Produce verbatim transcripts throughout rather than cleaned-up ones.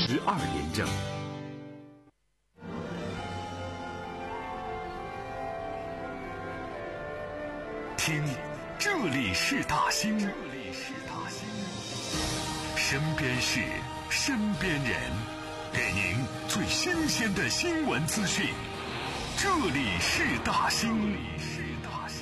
十二连胜。听，这里是大兴，这里是大兴，身边事，身边人，给您最新鲜的新闻资讯。这里是大兴，这里是大兴。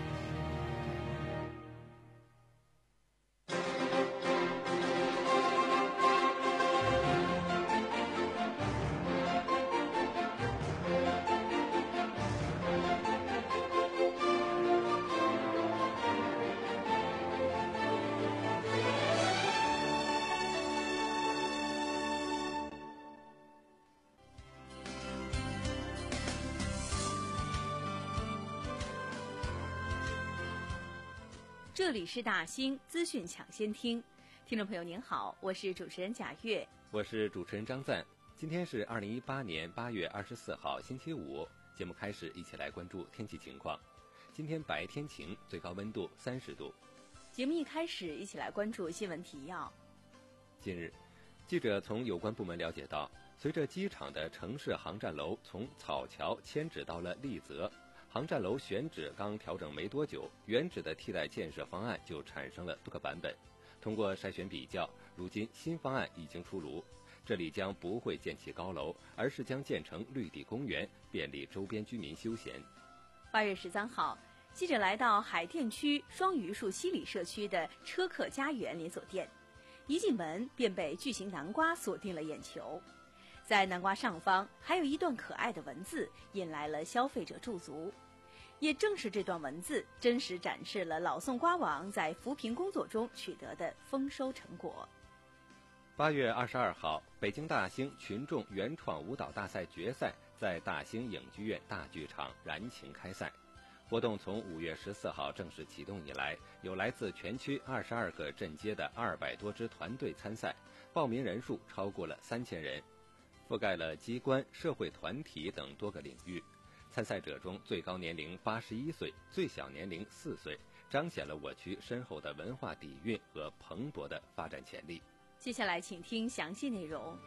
这里是大兴资讯抢先听，听众朋友您好，我是主持人贾月， 我是主持人张赞。今天是二零一八年八月二十四号星期五，节目开始，一起来关注天气情况。今天白天晴，最高温度三十度。 节目一开始，一起来关注新闻提要。 近日，记者从有关部门了解到，随着机场的城市航站楼从草桥迁址到了丽泽，航站楼选址刚调整没多久，原址的替代建设方案就产生了多个版本。通过筛选比较，如今新方案已经出炉，这里将不会建起高楼，而是将建成绿地公园，便利周边居民休闲。 八月十三号，记者来到海淀区双榆树西里社区的车客家园连锁店，一进门便被巨型南瓜锁定了眼球。在南瓜上方还有一段可爱的文字，引来了消费者驻足。也正是这段文字，真实展示了老宋瓜王在扶贫工作中取得的丰收成果。 八月二十二号，北京大兴群众原创舞蹈大赛决赛在大兴影剧院大剧场燃情开赛。活动从五月十四号正式启动以来，有来自全区二十二个镇街的二百多支团队参赛，报名人数超过了三千人，覆盖了机关、社会团体等多个领域。参赛者中最高年龄八十一岁，最小年龄四岁，彰显了我区深厚的文化底蕴和蓬勃的发展潜力。 接下来请听详细内容。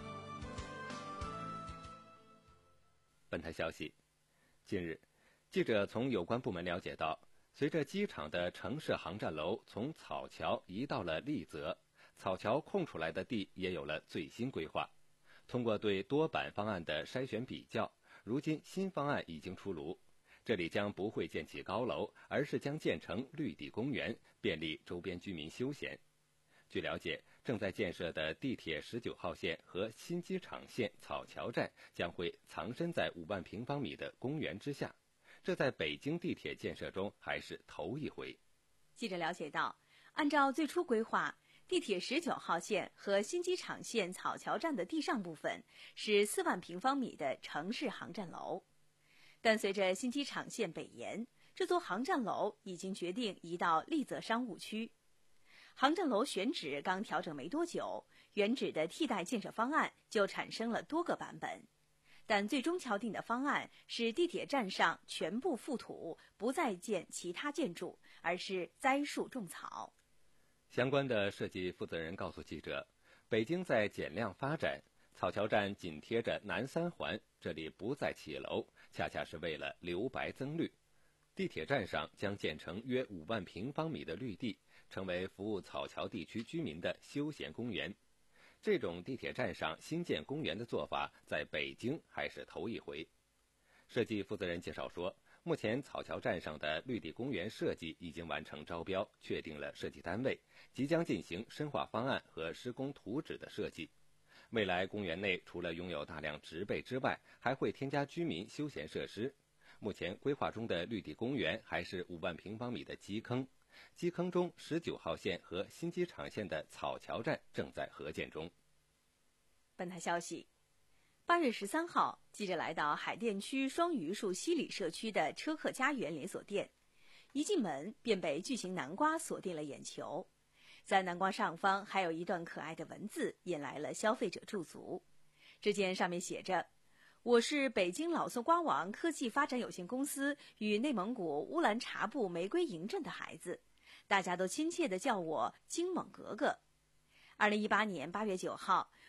本台消息，近日，记者从有关部门了解到，随着机场的城市航站楼从草桥移到了丽泽，草桥空出来的地也有了最新规划。通过对多版方案的筛选比较，如今新方案已经出炉，这里将不会建起高楼，而是将建成绿地公园，便利周边居民休闲。据了解，正在建设的地铁十九号线和新机场线草桥站将会藏身在五万平方米的公园之下，这在北京地铁建设中还是头一回。 记者了解到，按照最初规划，地铁十九号线和新机场线草桥站的地上部分是四万平方米的城市航站楼，但随着新机场线北延，这座航站楼已经决定移到丽泽商务区。航站楼选址刚调整没多久，原址的替代建设方案就产生了多个版本，但最终敲定的方案是地铁站上全部覆土，不再建其他建筑，而是栽树种草。 相关的设计负责人告诉记者，北京在减量发展，草桥站紧贴着南三环，这里不再起楼，恰恰是为了留白增绿。地铁站上将建成约五万平方米的绿地，成为服务草桥地区居民的休闲公园。这种地铁站上新建公园的做法，在北京还是头一回。设计负责人介绍说，目前草桥站上的绿地公园设计已经完成招标，确定了设计单位，即将进行深化方案和施工图纸的设计。未来公园内除了拥有大量植被之外，还会添加居民休闲设施。目前规划中的绿地公园还是五万平方米的基坑，基坑中十九号线和新机场线的草桥站正在合建中。 本台消息，八月十三号，记者来到海淀区双榆树西里社区的车客家园连锁店，一进门便被巨型南瓜锁定了眼球。在南瓜上方还有一段可爱的文字，引来了消费者驻足。只见上面写着：我是北京老宋瓜王科技发展有限公司与内蒙古乌兰察布玫瑰营镇的孩子，大家都亲切地叫我金猛格格。二零一八年八月九号，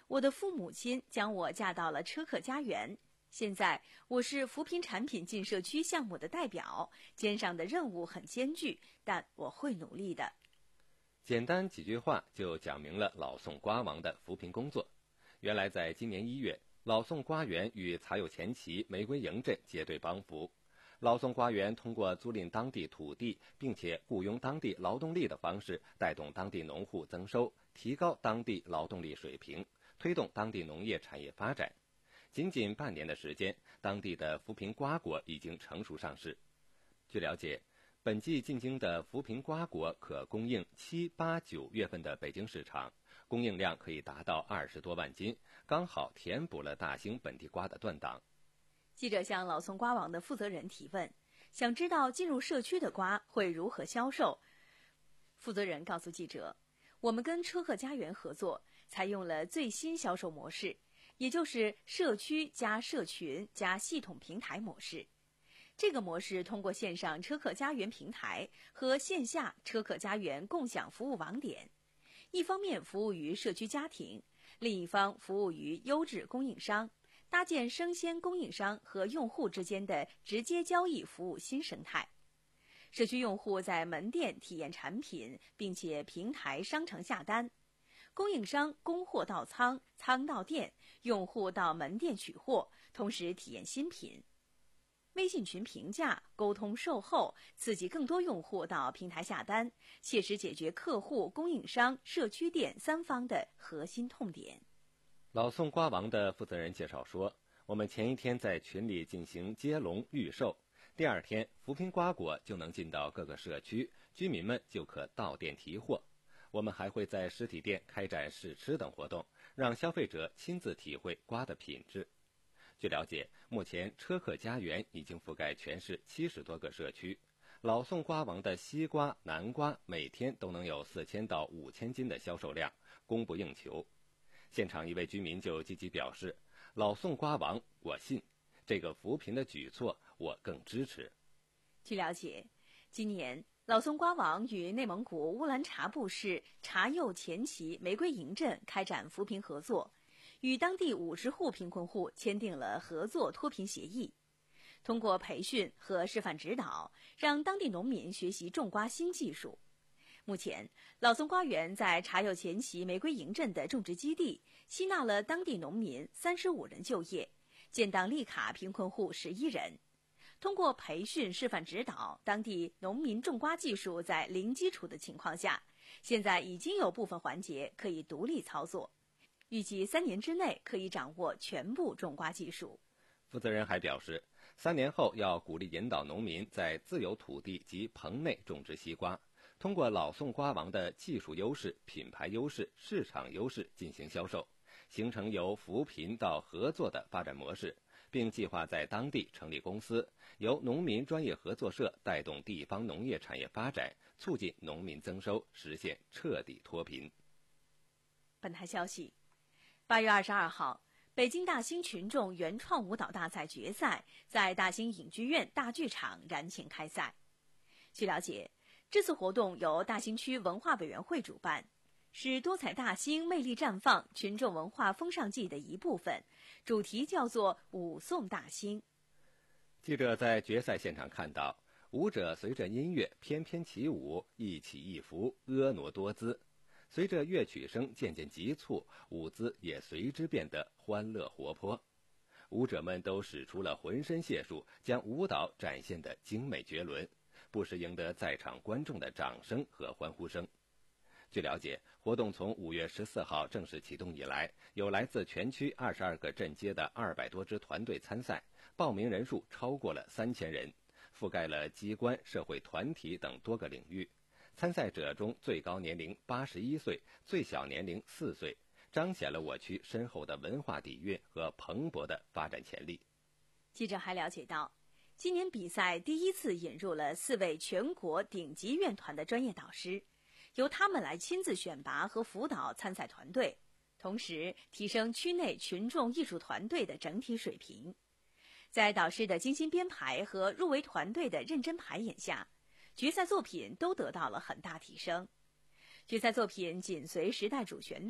我的父母亲将我嫁到了车客家园。现在我是扶贫产品进社区项目的代表，肩上的任务很艰巨，但我会努力的。 简单几句话就讲明了老宋瓜王的扶贫工作。原来在今年一月，老宋瓜园与茶友前旗玫瑰营镇结对帮扶。老宋瓜园通过租赁当地土地，并且雇佣当地劳动力的方式，带动当地农户增收，提高当地劳动力水平，推动当地农业产业发展。仅仅半年的时间，当地的扶贫瓜果已经成熟上市。据了解，本季进京的扶贫瓜果可供应七八九月份的北京市场，供应量可以达到二十多万斤，刚好填补了大兴本地瓜的断档。 记者向老宋瓜网的负责人提问，想知道进入社区的瓜会如何销售。负责人告诉记者，我们跟车客家园合作，采用了最新销售模式，也就是社区加社群加系统平台模式。这个模式通过线上车客家园平台和线下车客家园共享服务网点，一方面服务于社区家庭，另一方服务于优质供应商，搭建生鲜供应商和用户之间的直接交易服务新生态。社区用户在门店体验产品，并且平台商城下单，供应商供货到仓，仓到店，用户到门店取货，同时体验新品。微信群评价、沟通售后，刺激更多用户到平台下单，切实解决客户、供应商、社区店三方的核心痛点。 老宋瓜王的负责人介绍说，我们前一天在群里进行接龙预售，第二天扶贫瓜果就能进到各个社区，居民们就可到店提货。我们还会在实体店开展试吃等活动，让消费者亲自体会瓜的品质。据了解，目前车客家园已经覆盖全市七十多个社区，老宋瓜王的西瓜、南瓜每天都能有四千到五千斤的销售量，供不应求。现场一位居民就积极表示，老宋瓜王我信，这个扶贫的举措我更支持。 据了解，今年老宋瓜王与内蒙古乌兰察布市茶友前旗玫瑰营镇开展扶贫合作，与当地五十户贫困户签订了合作脱贫协议。通过培训和示范指导，让当地农民学习种瓜新技术。目前，老宋瓜园在茶友前旗玫瑰营镇的种植基地吸纳了当地农民三十五人就业，建档立卡贫困户十一人。通过培训示范指导，当地农民种瓜技术在零基础的情况下，现在已经有部分环节可以独立操作。预计三年之内可以掌握全部种瓜技术。 负责人还表示，三年后要鼓励引导农民在自有土地及棚内种植西瓜，通过老宋瓜王的技术优势、品牌优势、市场优势进行销售，形成由扶贫到合作的发展模式，并计划在当地成立公司，由农民专业合作社带动地方农业产业发展，促进农民增收，实现彻底脱贫。 本台消息，八月二十二号，北京大兴群众原创舞蹈大赛决赛在大兴影剧院大剧场燃情开赛。据了解，这次活动由大兴区文化委员会主办，是多彩大兴魅力绽放群众文化风尚季的一部分，主题叫做舞颂大兴。 记者在决赛现场看到，舞者随着音乐翩翩起舞，一起一伏，婀娜多姿。随着乐曲声渐渐急促，舞姿也随之变得欢乐活泼。舞者们都使出了浑身解数，将舞蹈展现得精美绝伦，不时赢得在场观众的掌声和欢呼声。据了解，活动从五月十四号正式启动以来，有来自全区二十二个镇街的二百多支团队参赛，报名人数超过了三千人，覆盖了机关、社会团体等多个领域。参赛者中最高年龄八十一岁，最小年龄四岁，彰显了我区深厚的文化底蕴和蓬勃的发展潜力。 记者还了解到，今年比赛第一次引入了四位全国顶级院团的专业导师，由他们来亲自选拔和辅导参赛团队，同时提升区内群众艺术团队的整体水平。在导师的精心编排和入围团队的认真排演下，决赛作品都得到了很大提升。决赛作品紧随时代主旋律，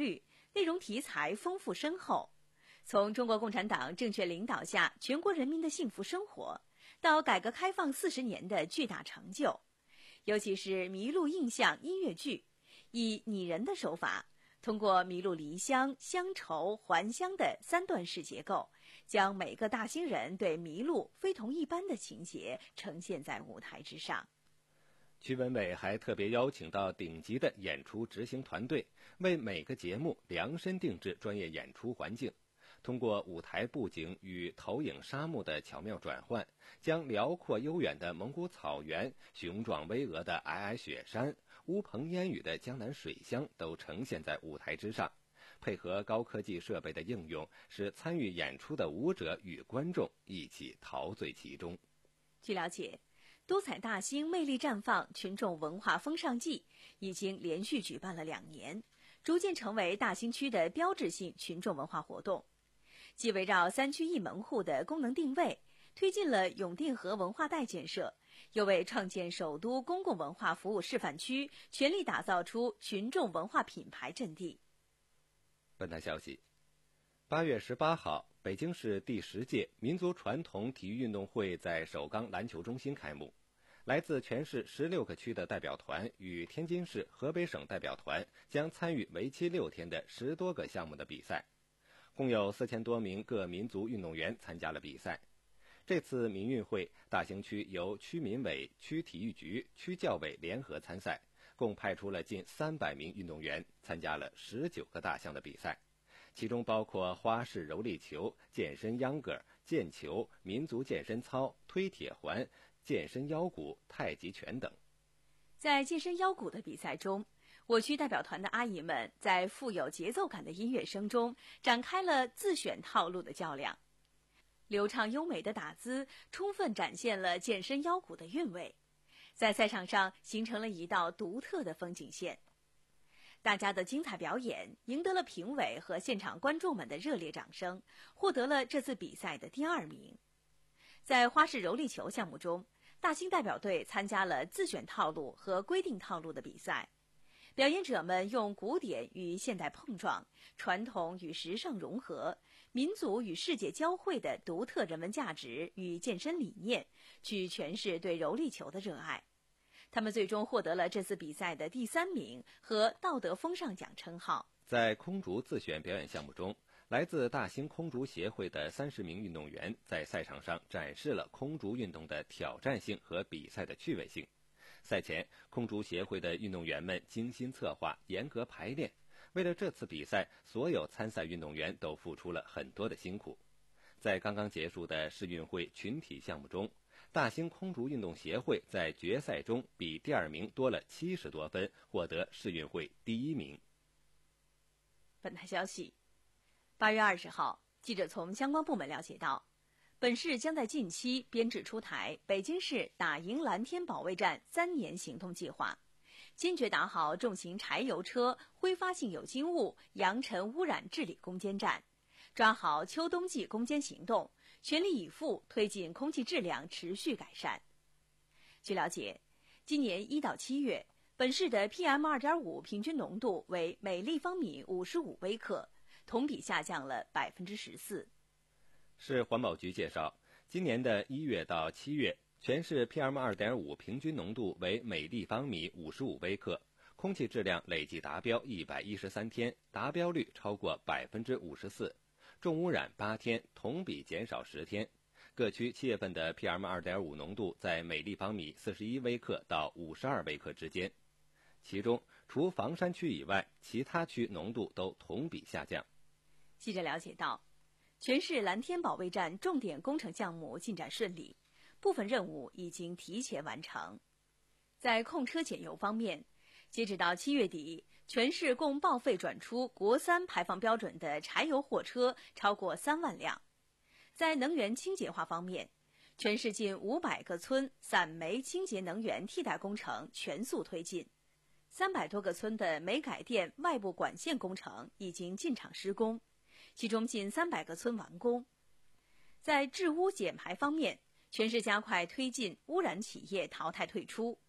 内容题材丰富深厚。从中国共产党正确领导下全国人民的幸福生活，到改革开放四十年的巨大成就，尤其是麋鹿印象音乐剧，以拟人的手法，通过麋鹿离乡、乡愁、还乡的三段式结构，将每个大兴人对麋鹿非同一般的情节呈现在舞台之上。 曲文伟还特别邀请到顶级的演出执行团队，为每个节目量身定制专业演出环境，通过舞台布景与投影沙幕的巧妙转换，将辽阔悠远的蒙古草原、雄壮巍峨的皑皑雪山、乌篷烟雨的江南水乡都呈现在舞台之上。配合高科技设备的应用，使参与演出的舞者与观众一起陶醉其中。 据了解，多彩大兴、魅力绽放群众文化风尚季已经连续举办了两年，逐渐成为大兴区的标志性群众文化活动。既围绕三区一门户的功能定位，推进了永定河文化带建设，又为创建首都公共文化服务示范区全力打造出群众文化品牌阵地。 本台消息，八月十八号，北京市第十届民族传统体育运动会在首钢篮球中心开幕。来自全市十六个区的代表团与天津市、河北省代表团将参与为期六天的十多个项目的比赛，共有四千多名各民族运动员参加了比赛。这次民运会，大兴区由区民委、区体育局、区教委联合参赛，共派出了近三百名运动员，参加了十九个大项的比赛，其中包括花式柔力球、健身秧歌、毽球、民族健身操、推铁环、健身腰鼓、太极拳等。 在健身腰鼓的比赛中，我区代表团的阿姨们在富有节奏感的音乐声中，展开了自选套路的较量。流畅优美的打姿充分展现了健身腰鼓的韵味，在赛场上形成了一道独特的风景线。大家的精彩表演赢得了评委和现场观众们的热烈掌声，获得了这次比赛的第二名。在花式柔力球项目中，大兴代表队参加了自选套路和规定套路的比赛，表演者们用古典与现代碰撞、传统与时尚融合、民族与世界交汇的独特人文价值与健身理念，去诠释对柔力球的热爱。他们最终获得了这次比赛的第三名和道德风尚奖称号。 在空竹自选表演项目中，来自大兴空竹协会的三十名运动员在赛场上展示了空竹运动的挑战性和比赛的趣味性。赛前，空竹协会的运动员们精心策划、严格排练。为了这次比赛，所有参赛运动员都付出了很多的辛苦。在刚刚结束的世运会群体项目中，大兴空竹运动协会在决赛中比第二名多了七十多分，获得世运会第一名。 本台消息，八月二十号，记者从相关部门了解到，本市将在近期编制出台北京市打赢蓝天保卫战三年行动计划，坚决打好重型柴油车挥发性有机物扬尘污染治理攻坚战，抓好秋冬季攻坚行动，全力以赴推进空气质量持续改善。据了解，今年一到七月，本市的 P M 二点五 平均浓度为每立方米五十五微克，同比下降了百分之十四。 市环保局介绍，今年的一月到七月，全市 P M 二点五 平均浓度为每立方米五十五微克，空气质量累计达标一百一十三天，达标率超过百分之五十四，重污染八天，同比减少十天。各区七月份的 P M 二点五 浓度在每立方米四十一微克到五十二微克之间，其中除房山区以外，其他区浓度都同比下降。 记者了解到，全市蓝天保卫战重点工程项目进展顺利，部分任务已经提前完成。在控车减油方面，截止到七月底，全市共报废转出国三排放标准的柴油货车超过三万辆。在能源清洁化方面，全市近五百个村散煤清洁能源替代工程全速推进，三百多个村的煤改电外部管线工程已经进场施工，其中近三百个村完工。在治污减排方面，全市加快推进污染企业淘汰退出，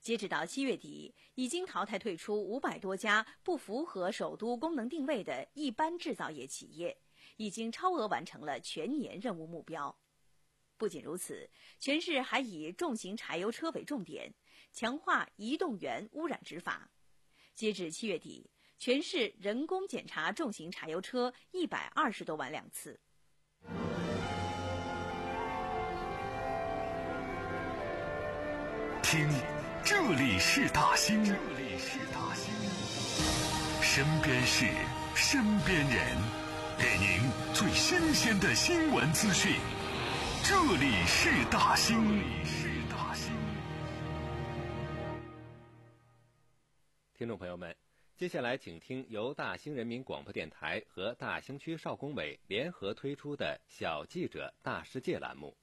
截止到七月底，已经淘汰退出五百多家不符合首都功能定位的一般制造业企业，已经超额完成了全年任务目标。不仅如此，全市还以重型柴油车为重点，强化移动源污染执法。截至七月底，全市人工检查重型柴油车一百二十多万辆次。 听，这里是大兴，这里是大兴，身边事，身边人，给您最新鲜的新闻资讯。这里是大兴，这里是大兴。 听众朋友们，接下来请听由大兴人民广播电台和大兴区少工委联合推出的小记者大世界栏目。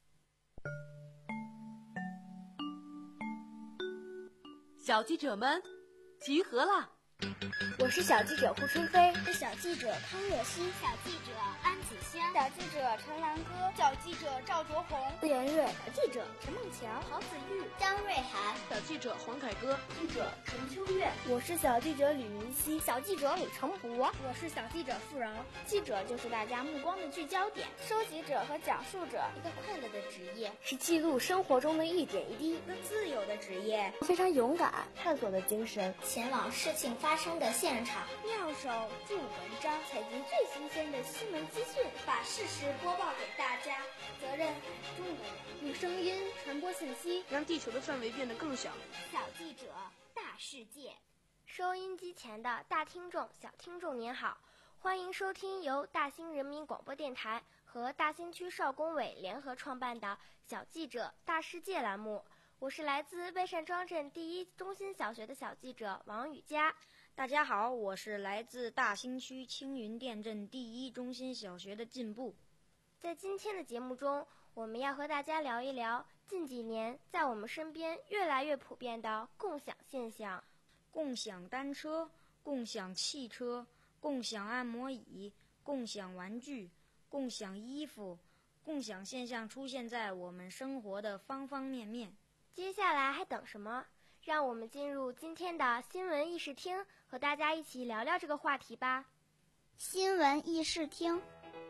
小记者们集合了！ 我是小记者胡春飞， 是小记者康若曦， 小记者安子轩， 小记者陈兰歌， 小记者赵卓红， 顾元瑞， 小记者陈梦强， 郝子玉， 张瑞涵， 小记者黄凯歌， 记者陈秋月。 我是小记者李云熙， 小记者李成博， 我是小记者付饶。 记者就是大家目光的聚焦点， 收集者和讲述者， 一个快乐的职业， 是记录生活中的一点一滴， 一个自由的职业， 非常勇敢，探索的精神， 前往事情发生的现场， 妙手著文章， 采集最新鲜的新闻资讯， 把事实播报给大家。责任很重的人， 用声音传播信息， 让地球的范围变得更小。 小记者大世界， 收音机前的大听众、小听众您好，欢迎收听由大兴人民广播电台和大兴区少工委联合创办的小记者大世界栏目。我是来自魏善庄镇第一中心小学的小记者王雨佳。 大家好，我是来自大兴区青云店镇第一中心小学的进步。 在今天的节目中，我们要和大家聊一聊近几年在我们身边越来越普遍的共享现象。 共享单车、共享汽车、共享按摩椅、共享玩具、共享衣服，共享现象出现在我们生活的方方面面。 接下来还等什么？让我们进入今天的新闻议事厅，和大家一起聊聊这个话题吧。 新闻议事厅，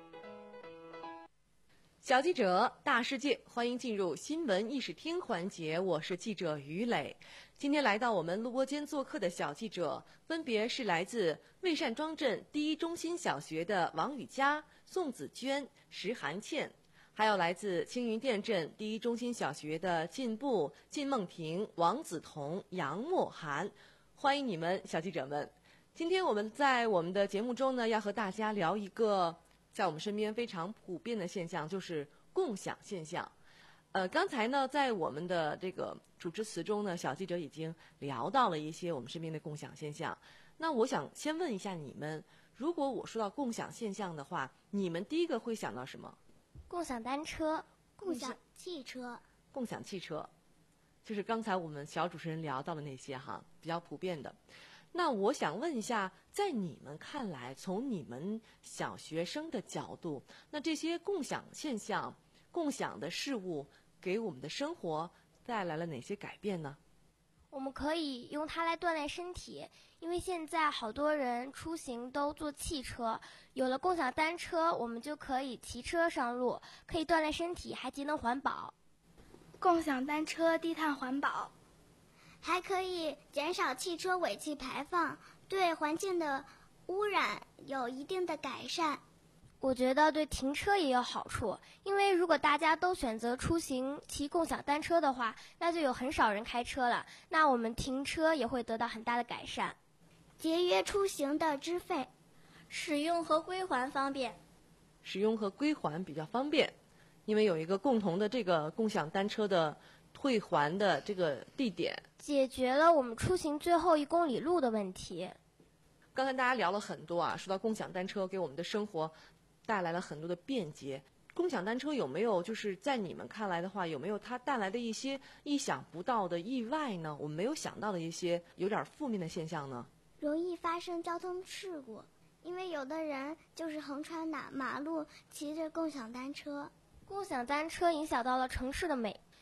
小记者大世界，欢迎进入新闻议事厅环节。我是记者于磊。今天来到我们录播间做客的小记者，分别是来自魏善庄镇第一中心小学的王雨佳、宋子娟、石涵倩。还有来自青云店镇第一中心小学的进步、靳梦婷、王子彤、杨默涵，欢迎你们，小记者们。今天我们在我们的节目中呢，要和大家聊一个在我们身边非常普遍的现象，就是共享现象。呃，刚才呢，在我们的这个主持词中呢，小记者已经聊到了一些我们身边的共享现象。那我想先问一下你们，如果我说到共享现象的话，你们第一个会想到什么？ 共享单车、 共享汽车、 共享汽车，就是刚才我们小主持人聊到的那些哈，比较普遍的。那我想问一下，在你们看来，从你们小学生的角度，那这些共享现象、共享的事物给我们的生活带来了哪些改变呢？ 我们可以用它来锻炼身体，因为现在好多人出行都坐汽车，有了共享单车，我们就可以骑车上路，可以锻炼身体，还节能环保。 共享单车低碳环保， 还可以减少汽车尾气排放，对环境的污染有一定的改善。 我觉得对停车也有好处，因为如果大家都选择出行骑共享单车的话，那就有很少人开车了，那我们停车也会得到很大的改善。 节约出行的支费， 使用和归还方便。 使用和归还比较方便，因为有一个共同的这个共享单车的退还的这个地点， 解决了我们出行最后一公里路的问题。 刚才大家聊了很多啊，说到共享单车给我们的生活带来了很多的便捷。共享单车有没有就是在你们看来的话，有没有它带来的一些意想不到的意外呢？我们没有想到的一些有点负面的现象呢？ 容易发生交通事故，因为有的人就是横穿马马路骑着共享单车。 共享单车影响到了城市的美，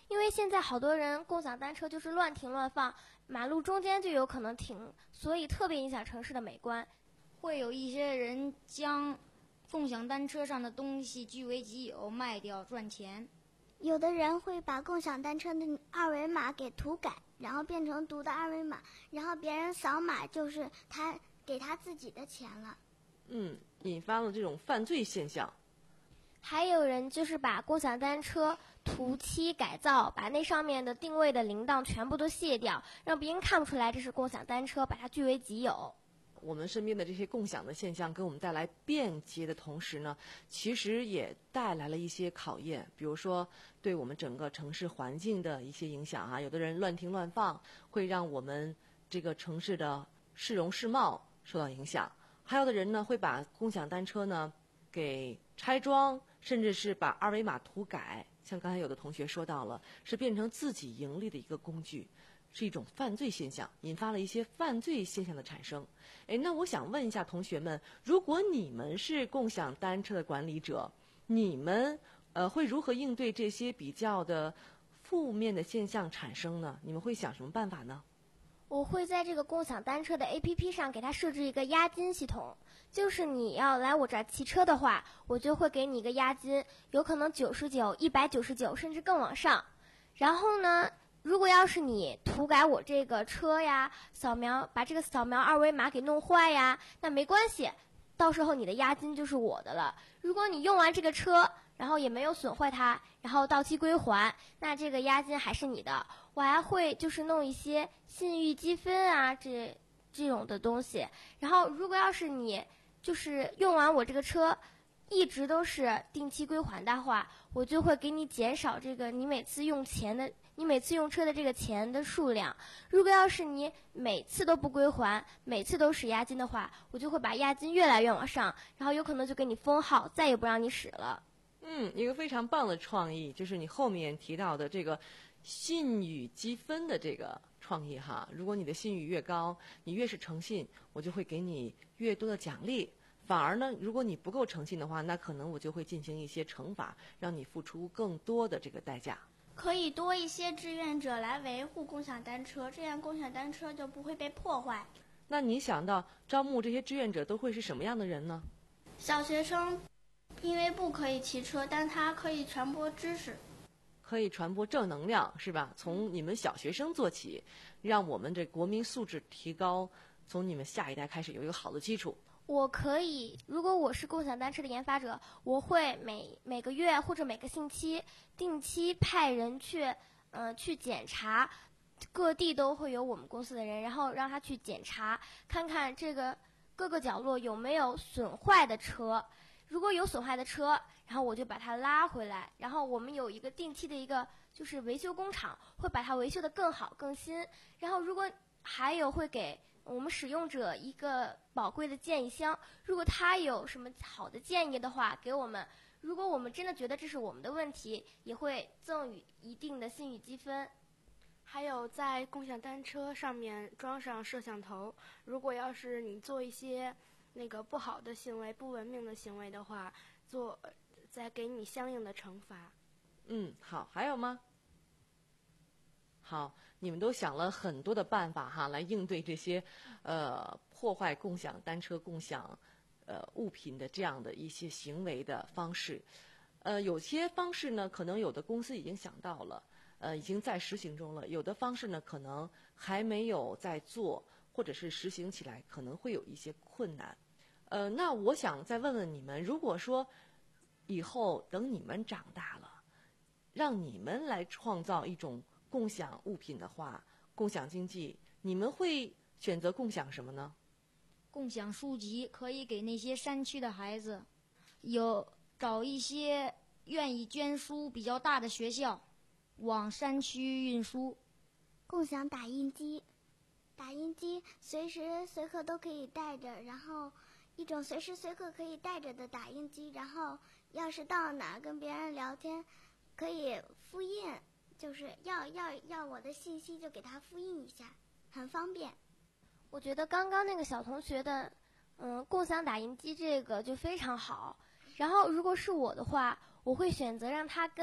因为现在好多人共享单车就是乱停乱放，马路中间就有可能停，所以特别影响城市的美观。 会有一些人将共享单车上的东西据为己有，卖掉赚钱。 有的人会把共享单车的二维码给涂改，然后变成读的二维码，然后别人扫码就是他给他自己的钱了。 嗯，引发了这种犯罪现象。 还有人就是把共享单车涂漆改造，把那上面的定位的铃铛全部都卸掉，让别人看不出来这是共享单车，把它据为己有。 我们身边的这些共享的现象给我们带来便捷的同时呢，其实也带来了一些考验，比如说对我们整个城市环境的一些影响啊。有的人乱停乱放，会让我们这个城市的市容市貌受到影响。还有的人呢，会把共享单车呢给拆装，甚至是把二维码涂改，像刚才有的同学说到了，是变成自己盈利的一个工具，是一种犯罪现象，引发了一些犯罪现象的产生。哎，那我想问一下同学们，如果你们是共享单车的管理者，你们呃会如何应对这些比较的负面的现象产生呢？你们会想什么办法呢？ 我会在这个共享单车的 A P P 上给它设置一个押金系统，就是你要来我这儿骑车的话，我就会给你一个押金，有可能九十九、一百九十九，甚至更往上。然后呢，如果要是你涂改我这个车呀，扫描把这个扫描二维码给弄坏呀，那没关系，到时候你的押金就是我的了。如果你用完这个车，然后也没有损坏它，然后到期归还，那这个押金还是你的。我还会就是弄一些信誉积分啊，这这种的东西。然后如果要是你就是用完我这个车，一直都是定期归还的话，我就会给你减少这个你每次用钱的，你每次用车的这个钱的数量。如果要是你每次都不归还，每次都使押金的话，我就会把押金越来越往上，然后有可能就给你封号，再也不让你使了。 嗯，一个非常棒的创意，就是你后面提到的这个信誉积分的这个创意哈。如果你的信誉越高，你越是诚信，我就会给你越多的奖励。反而呢，如果你不够诚信的话，那可能我就会进行一些惩罚，让你付出更多的这个代价。 可以多一些志愿者来维护共享单车，这样共享单车就不会被破坏。 那你想到招募这些志愿者都会是什么样的人呢？ 小学生，因为不可以骑车，但他可以传播知识， 可以传播正能量，是吧？从你们小学生做起，让我们这国民素质提高，从你们下一代开始有一个好的基础。 我可以，如果我是共享单车的研发者，我会每每个月或者每个星期定期派人去，呃，去检查，各地都会有我们公司的人，然后让他去检查，看看这个各个角落有没有损坏的车。如果有损坏的车，然后我就把它拉回来，然后我们有一个定期的一个就是维修工厂，会把它维修得更好更新。然后如果还有会给我们使用者一个宝贵的建议箱，如果他有什么好的建议的话给我们，如果我们真的觉得这是我们的问题，也会赠予一定的信誉积分。 还有在共享单车上面装上摄像头，如果要是你做一些那个不好的行为、不文明的行为的话，做再给你相应的惩罚。 嗯，好，还有吗？好，你们都想了很多的办法哈，来应对这些呃破坏共享单车、共享呃物品的这样的一些行为的方式。呃，有些方式呢，可能有的公司已经想到了，呃，已经在实行中了；有的方式呢，可能还没有在做，或者是实行起来可能会有一些困难。呃，那我想再问问你们，如果说以后等你们长大了，让你们来创造一种共享物品的话，共享经济，你们会选择共享什么呢？ 共享书籍，可以给那些山区的孩子，有找一些愿意捐书比较大的学校，往山区运输。 共享打印机，打印机随时随刻都可以带着，然后一种随时随刻可以带着的打印机，然后要是到哪儿跟别人聊天，可以复印。就是要要要我的信息就给他复印一下，很方便。 我觉得刚刚那个小同学的，嗯，共享打印机这个就非常好。然后如果是我的话，我会选择让他跟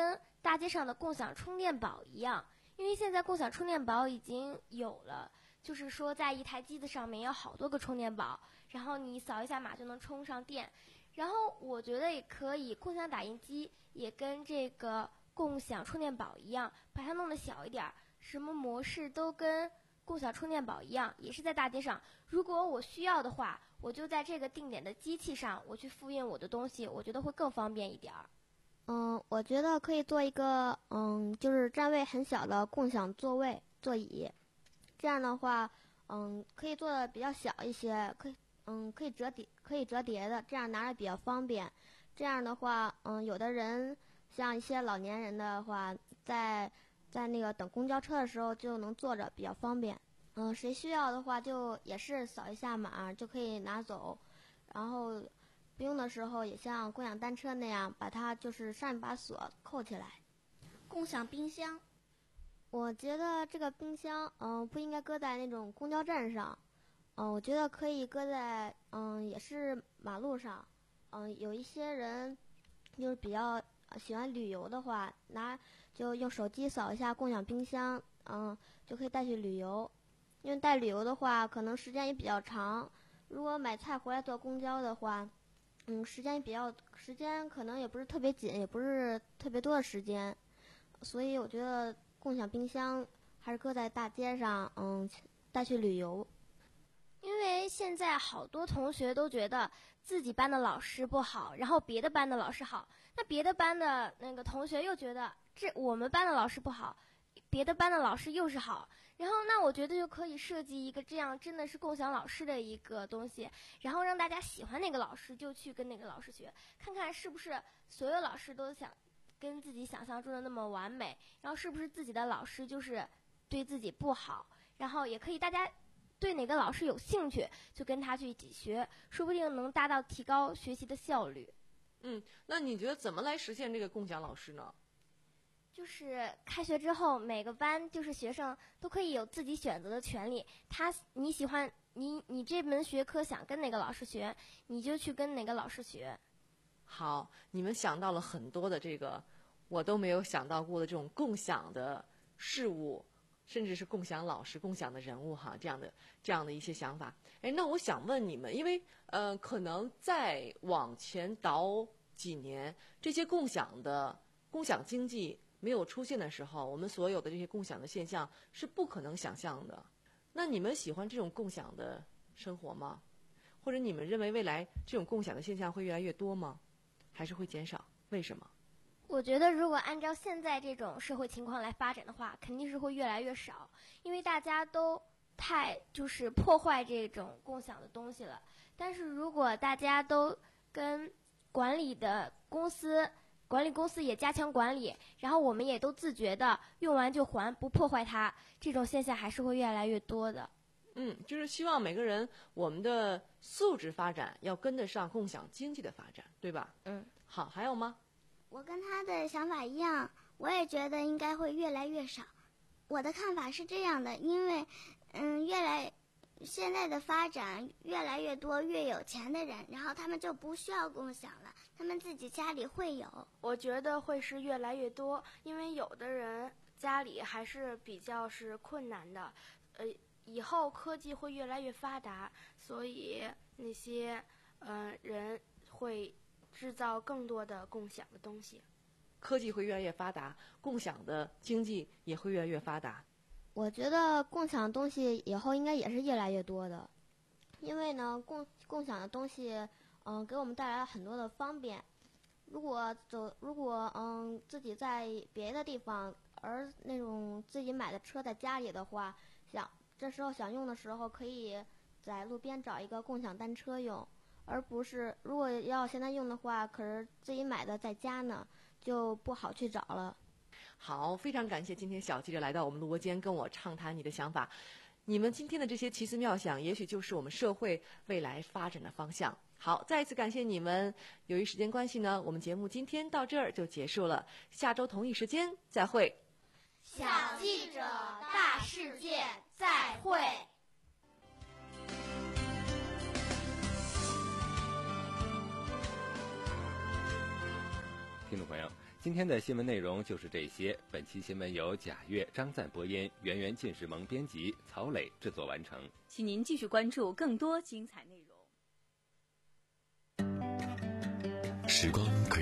大街上的共享充电宝一样，因为现在共享充电宝已经有了，就是说在一台机子上面有好多个充电宝，然后你扫一下码就能充上电。然后我觉得也可以，共享打印机也跟这个共享充电宝一样，把它弄得小一点，什么模式都跟共享充电宝一样，也是在大街上。如果我需要的话，我就在这个定点的机器上，我去复印我的东西，我觉得会更方便一点儿。 嗯，我觉得可以做一个，嗯，就是站位很小的共享座位座椅，这样的话，嗯，可以做的比较小一些，可以，嗯，可以折叠，可以折叠的，这样拿着比较方便。这样的话，嗯，有的人像一些老年人的话，在在那个等公交车的时候就能坐着，比较方便。嗯，谁需要的话就也是扫一下码就可以拿走，然后不用的时候也像共享单车那样，把它就是上一把锁扣起来。 共享冰箱， 我觉得这个冰箱，嗯，不应该搁在那种公交站上，嗯，我觉得可以搁在，嗯，也是马路上。嗯，有一些人就是比较喜欢旅游的话，拿就用手机扫一下共享冰箱，嗯，就可以带去旅游。因为带旅游的话，可能时间也比较长。如果买菜回来坐公交的话，嗯，时间比较时间可能也不是特别紧，也不是特别多的时间，所以我觉得共享冰箱还是搁在大街上，嗯，带去旅游。 因为现在好多同学都觉得自己班的老师不好，然后别的班的老师好，那别的班的那个同学又觉得这我们班的老师不好，别的班的老师又是好，然后那我觉得就可以设计一个这样真的是共享老师的一个东西，然后让大家喜欢那个老师就去跟那个老师学，看看是不是所有老师都想跟自己想象中的那么完美，然后是不是自己的老师就是对自己不好，然后也可以大家对哪个老师有兴趣就跟他去一起学，说不定能达到提高学习的效率。 嗯，那你觉得怎么来实现这个共享老师呢？ 就是开学之后，每个班就是学生都可以有自己选择的权利。他你喜欢你你这门学科想跟哪个老师学，你就去跟哪个老师学。 好，你们想到了很多的这个我都没有想到过的这种共享的事物，甚至是共享老师、共享的人物哈，这样的这样的一些想法。哎，那我想问你们，因为呃，可能再往前倒几年，这些共享的共享经济没有出现的时候，我们所有的这些共享的现象是不可能想象的。那你们喜欢这种共享的生活吗？或者你们认为未来这种共享的现象会越来越多吗？还是会减少？为什么？ 我觉得如果按照现在这种社会情况来发展的话，肯定是会越来越少，因为大家都太就是破坏这种共享的东西了。但是如果大家都跟管理的公司管理公司也加强管理，然后我们也都自觉的用完就还，不破坏它，这种现象还是会越来越多的。 嗯，就是希望每个人我们的素质发展要跟得上共享经济的发展，对吧？ 嗯， 好，还有吗？ 我跟他的想法一样，我也觉得应该会越来越少。我的看法是这样的，因为嗯，越来现在的发展越来越多越有钱的人，然后他们就不需要共享了，他们自己家里会有。 我觉得会是越来越多，因为有的人家里还是比较是困难的，呃，以后科技会越来越发达，所以那些呃人会制造更多的共享的东西。 科技会越来越发达，共享的经济也会越来越发达。 我觉得共享的东西以后应该也是越来越多的，因为呢，共共享的东西，嗯、呃，给我们带来了很多的方便。如果走，如果嗯自己在别的地方，而那种自己买的车在家里的话，想这时候想用的时候，可以在路边找一个共享单车用，而不是如果要现在用的话，可是自己买的在家呢，就不好去找了。 好，非常感谢今天小记者来到我们录播间跟我畅谈你的想法。你们今天的这些奇思妙想，也许就是我们社会未来发展的方向。好，再一次感谢你们。由于时间关系呢，我们节目今天到这儿就结束了。下周同一时间再会。 小记者大世界再会。 听众朋友， 今天的新闻内容就是这些。本期新闻由贾月、张赞播音，圆圆进士萌编辑，曹磊制作完成。 请您继续关注更多精彩内容。 时光可以